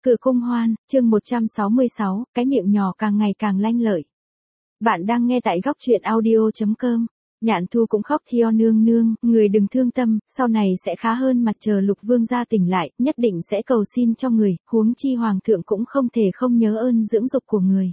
Cử cung hoan, chương 166, cái miệng nhỏ càng ngày càng lanh lợi. Bạn đang nghe tại góc truyện audio.com. Nhạn Thu cũng khóc theo nương nương, người đừng thương tâm, sau này sẽ khá hơn mà chờ Lục Vương gia tỉnh lại, nhất định sẽ cầu xin cho người, huống chi hoàng thượng cũng không thể không nhớ ơn dưỡng dục của người.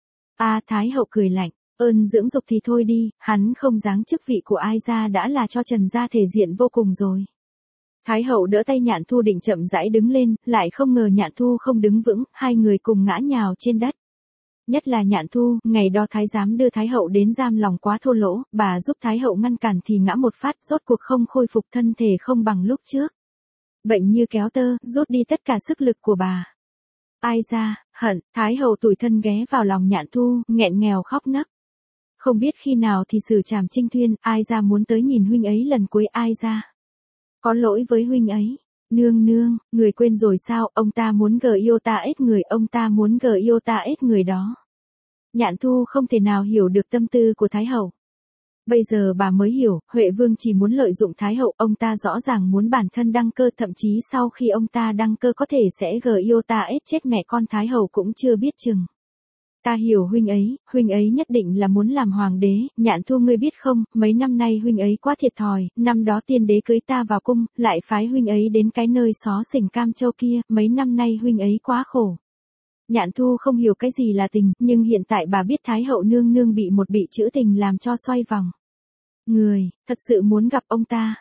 Thái hậu cười lạnh, ơn dưỡng dục thì thôi đi, hắn không giáng chức vị của ai ra đã là cho Trần gia thể diện vô cùng rồi. Thái hậu đỡ tay Nhạn Thu định chậm rãi đứng lên, lại không ngờ Nhạn Thu không đứng vững, hai người cùng ngã nhào trên đất. Nhất là Nhạn Thu, ngày đó thái giám đưa Thái hậu đến giam lòng quá thô lỗ, bà giúp Thái hậu ngăn cản thì ngã một phát, rốt cuộc không khôi phục thân thể không bằng lúc trước. Bệnh như kéo tơ, rút đi tất cả sức lực của bà. Ai ra, hận, Thái hậu tủi thân ghé vào lòng Nhạn Thu, nghẹn ngào khóc nấc. Không biết khi nào thì xử trảm Trinh Thuyên, ai ra muốn tới nhìn huynh ấy lần cuối, ai ra. Có lỗi với huynh ấy. Nương nương, người quên rồi sao, ông ta muốn Iota người, ông ta muốn Iota người đó. Nhạn Thu không thể nào hiểu được tâm tư của Thái hậu. Bây giờ bà mới hiểu, Huệ Vương chỉ muốn lợi dụng Thái hậu, ông ta rõ ràng muốn bản thân đăng cơ, thậm chí sau khi ông ta đăng cơ có thể sẽ Iota chết mẹ con Thái hậu cũng chưa biết chừng. Ta hiểu huynh ấy nhất định là muốn làm hoàng đế, Nhạn Thu ngươi biết không, mấy năm nay huynh ấy quá thiệt thòi, năm đó tiên đế cưới ta vào cung, lại phái huynh ấy đến cái nơi xó xỉnh Cam Châu kia, mấy năm nay huynh ấy quá khổ. Nhạn Thu không hiểu cái gì là tình, nhưng hiện tại bà biết Thái hậu nương nương bị chữ tình làm cho xoay vòng. Người, thật sự muốn gặp ông ta,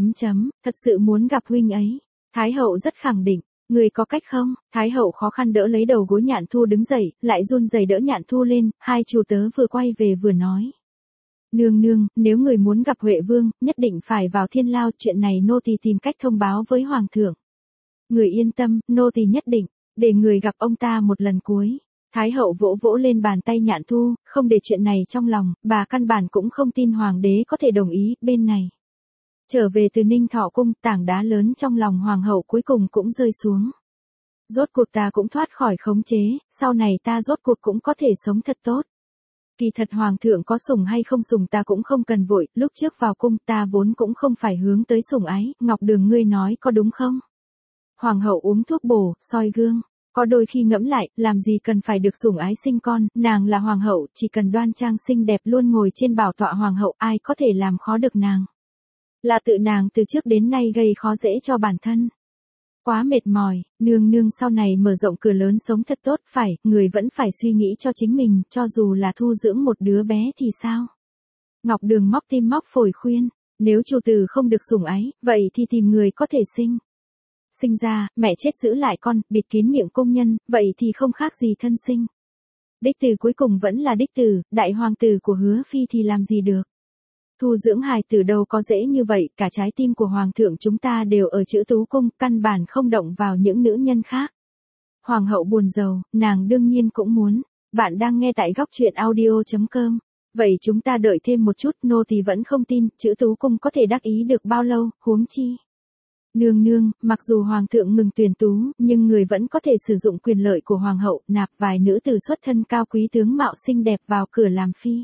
thật sự muốn gặp huynh ấy. Thái hậu rất khẳng định. Người có cách không? Thái hậu khó khăn đỡ lấy đầu gối Nhạn Thu đứng dậy, lại run rẩy đỡ Nhạn Thu lên, hai chủ tớ vừa quay về vừa nói. Nương nương, nếu người muốn gặp Huệ Vương, nhất định phải vào Thiên Lao, chuyện này nô tỳ tìm cách thông báo với hoàng thượng. Người yên tâm, nô tỳ nhất định, để người gặp ông ta một lần cuối. Thái hậu vỗ vỗ lên bàn tay Nhạn Thu, không để chuyện này trong lòng, bà căn bản cũng không tin hoàng đế có thể đồng ý, bên này. Trở về từ Ninh Thọ cung, tảng đá lớn trong lòng hoàng hậu cuối cùng cũng rơi xuống. Rốt cuộc ta cũng thoát khỏi khống chế, sau này ta rốt cuộc cũng có thể sống thật tốt. Kỳ thật hoàng thượng có sủng hay không sủng ta cũng không cần vội, lúc trước vào cung ta vốn cũng không phải hướng tới sủng ái, Ngọc Đường ngươi nói có đúng không? Hoàng hậu uống thuốc bổ, soi gương. Có đôi khi ngẫm lại, làm gì cần phải được sủng ái sinh con, nàng là hoàng hậu, chỉ cần đoan trang xinh đẹp luôn ngồi trên bảo tọa hoàng hậu, ai có thể làm khó được nàng. Là tự nàng từ trước đến nay gây khó dễ cho bản thân. Quá mệt mỏi, nương nương sau này mở rộng cửa lớn sống thật tốt, phải, người vẫn phải suy nghĩ cho chính mình, cho dù là thu dưỡng một đứa bé thì sao? Ngọc Đường móc tim móc phổi khuyên, nếu chủ tử không được sủng ái, vậy thì tìm người có thể sinh. Sinh ra, mẹ chết giữ lại con, bịt kín miệng công nhân, vậy thì không khác gì thân sinh. Đích tử cuối cùng vẫn là đích tử, đại hoàng tử của Hứa Phi thì làm gì được. Thu dưỡng hài tử đâu có dễ như vậy, cả trái tim của hoàng thượng chúng ta đều ở Chữ Tú cung, căn bản không động vào những nữ nhân khác. Hoàng hậu buồn rầu, nàng đương nhiên cũng muốn. Bạn đang nghe tại góc truyện audio.com. Vậy chúng ta đợi thêm một chút, nô tỳ vẫn không tin, Chữ Tú cung có thể đắc ý được bao lâu, huống chi. Nương nương, mặc dù hoàng thượng ngừng tuyển tú, nhưng người vẫn có thể sử dụng quyền lợi của hoàng hậu, nạp vài nữ tử xuất thân cao quý tướng mạo xinh đẹp vào cửa làm phi.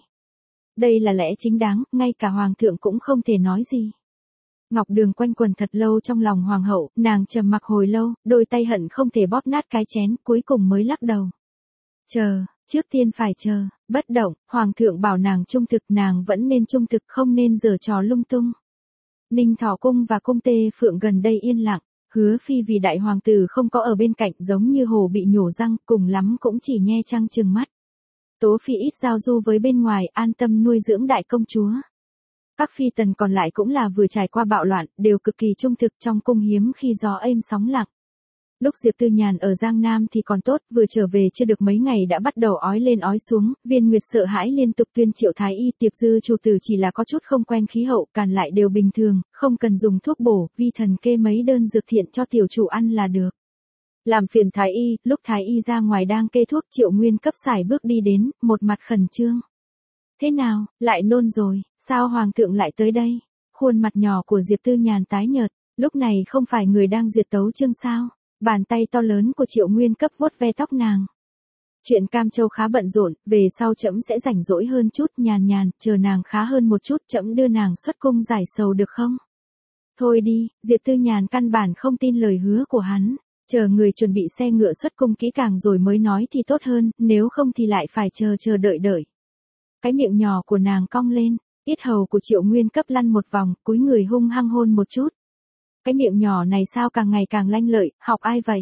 Đây là lẽ chính đáng, ngay cả hoàng thượng cũng không thể nói gì. Ngọc Đường quanh quẩn thật lâu trong lòng hoàng hậu, nàng trầm mặc hồi lâu, đôi tay hận không thể bóp nát cái chén, cuối cùng mới lắc đầu. Chờ, trước tiên phải chờ, bất động, hoàng thượng bảo nàng trung thực, nàng vẫn nên trung thực, không nên giở trò lung tung. Ninh Thọ cung và cung Tê Phượng gần đây yên lặng, Hứa Phi vì đại hoàng tử không có ở bên cạnh giống như hồ bị nhổ răng, cùng lắm cũng chỉ nhe răng trừng mắt. Tố Phi ít giao du với bên ngoài, an tâm nuôi dưỡng đại công chúa. Các phi tần còn lại cũng là vừa trải qua bạo loạn, đều cực kỳ trung thực, trong cung hiếm khi gió êm sóng lặng. Lúc Diệp Tư Nhàn ở Giang Nam thì còn tốt, vừa trở về chưa được mấy ngày đã bắt đầu ói lên ói xuống, Viên Nguyệt sợ hãi liên tục tuyên triệu thái y, Tiệp Dư chủ tử chỉ là có chút không quen khí hậu, càn lại đều bình thường, không cần dùng thuốc bổ, vi thần kê mấy đơn dược thiện cho tiểu chủ ăn là được. Làm phiền thái y, lúc thái y ra ngoài đang kê thuốc, Triệu Nguyên cấp sải bước đi đến, một mặt khẩn trương. Thế nào, lại nôn rồi, sao hoàng thượng lại tới đây? Khuôn mặt nhỏ của Diệp Tư Nhàn tái nhợt, lúc này không phải người đang duyệt tấu chương sao? Bàn tay to lớn của Triệu Nguyên cấp vuốt ve tóc nàng. Chuyện Cam Châu khá bận rộn, về sau trẫm sẽ rảnh rỗi hơn chút, nhàn, chờ nàng khá hơn một chút, trẫm đưa nàng xuất cung giải sầu được không? Thôi đi, Diệp Tư Nhàn căn bản không tin lời hứa của hắn. Chờ người chuẩn bị xe ngựa xuất cung kỹ càng rồi mới nói thì tốt hơn, nếu không thì lại phải chờ đợi. Cái miệng nhỏ của nàng cong lên, yết hầu của Triệu Nguyên Cấp lăn một vòng, cúi người hung hăng hôn một chút. Cái miệng nhỏ này sao càng ngày càng lanh lợi, học ai vậy?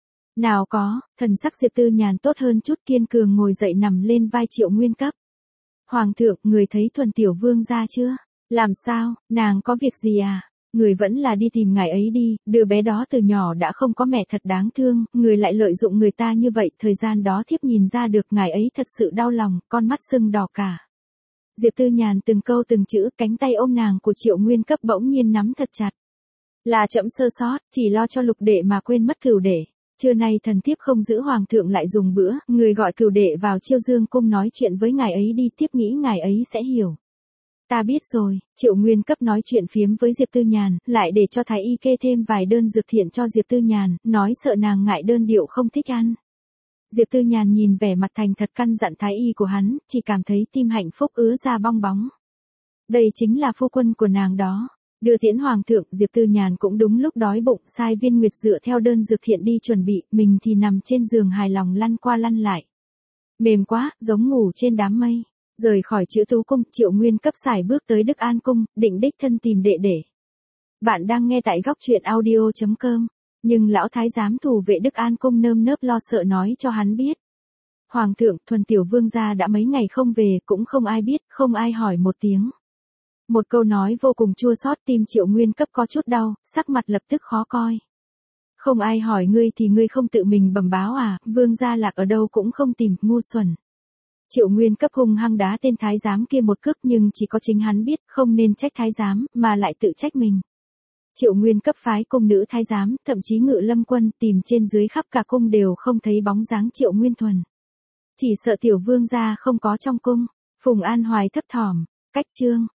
Nào có, thần sắc Diệp Tư Nhàn tốt hơn chút, kiên cường ngồi dậy nằm lên vai Triệu Nguyên Cấp. Hoàng thượng, người thấy Thuần tiểu vương ra chưa? Làm sao, nàng có việc gì à? Người vẫn là đi tìm ngài ấy đi, đứa bé đó từ nhỏ đã không có mẹ thật đáng thương, người lại lợi dụng người ta như vậy, thời gian đó thiếp nhìn ra được ngài ấy thật sự đau lòng, con mắt sưng đỏ cả. Diệp Tư Nhàn từng câu từng chữ, cánh tay ôm nàng của Triệu Nguyên Cấp bỗng nhiên nắm thật chặt. Là trẫm sơ sót, chỉ lo cho Lục đệ mà quên mất Cửu đệ. Trưa nay thần thiếp không giữ hoàng thượng lại dùng bữa, người gọi Cửu đệ vào Chiêu Dương cung nói chuyện với ngài ấy đi, thiếp nghĩ ngài ấy sẽ hiểu. Ta biết rồi, Triệu Nguyên Cấp nói chuyện phiếm với Diệp Tư Nhàn, lại để cho thái y kê thêm vài đơn dược thiện cho Diệp Tư Nhàn, nói sợ nàng ngại đơn điệu không thích ăn. Diệp Tư Nhàn nhìn vẻ mặt thành thật căn dặn thái y của hắn, chỉ cảm thấy tim hạnh phúc ứa ra bong bóng. Đây chính là phu quân của nàng đó. Đưa tiễn hoàng thượng, Diệp Tư Nhàn cũng đúng lúc đói bụng, sai Viên Nguyệt dựa theo đơn dược thiện đi chuẩn bị, mình thì nằm trên giường hài lòng lăn qua lăn lại. Mềm quá, giống ngủ trên đám mây. Rời khỏi Chữ Tú cung, Triệu Nguyên Cấp sải bước tới Đức An cung, định đích thân tìm đệ đệ. Bạn đang nghe tại góc truyện audio.com, nhưng lão thái giám thủ vệ Đức An cung nơm nớp lo sợ nói cho hắn biết. Hoàng thượng, Thuần tiểu vương gia đã mấy ngày không về, cũng không ai biết, không ai hỏi một tiếng. Một câu nói vô cùng chua xót, tim Triệu Nguyên Cấp có chút đau, sắc mặt lập tức khó coi. Không ai hỏi ngươi thì ngươi không tự mình bẩm báo à, vương gia lạc ở đâu cũng không tìm, ngu xuẩn. Triệu Nguyên Cấp hung hăng đá tên thái giám kia một cước, nhưng chỉ có chính hắn biết, không nên trách thái giám, mà lại tự trách mình. Triệu Nguyên Cấp phái cung nữ thái giám, thậm chí Ngự Lâm quân tìm trên dưới khắp cả cung đều không thấy bóng dáng Triệu Nguyên Thuần. Chỉ sợ tiểu vương gia không có trong cung. Phùng An Hoài thấp thỏm, cách chương.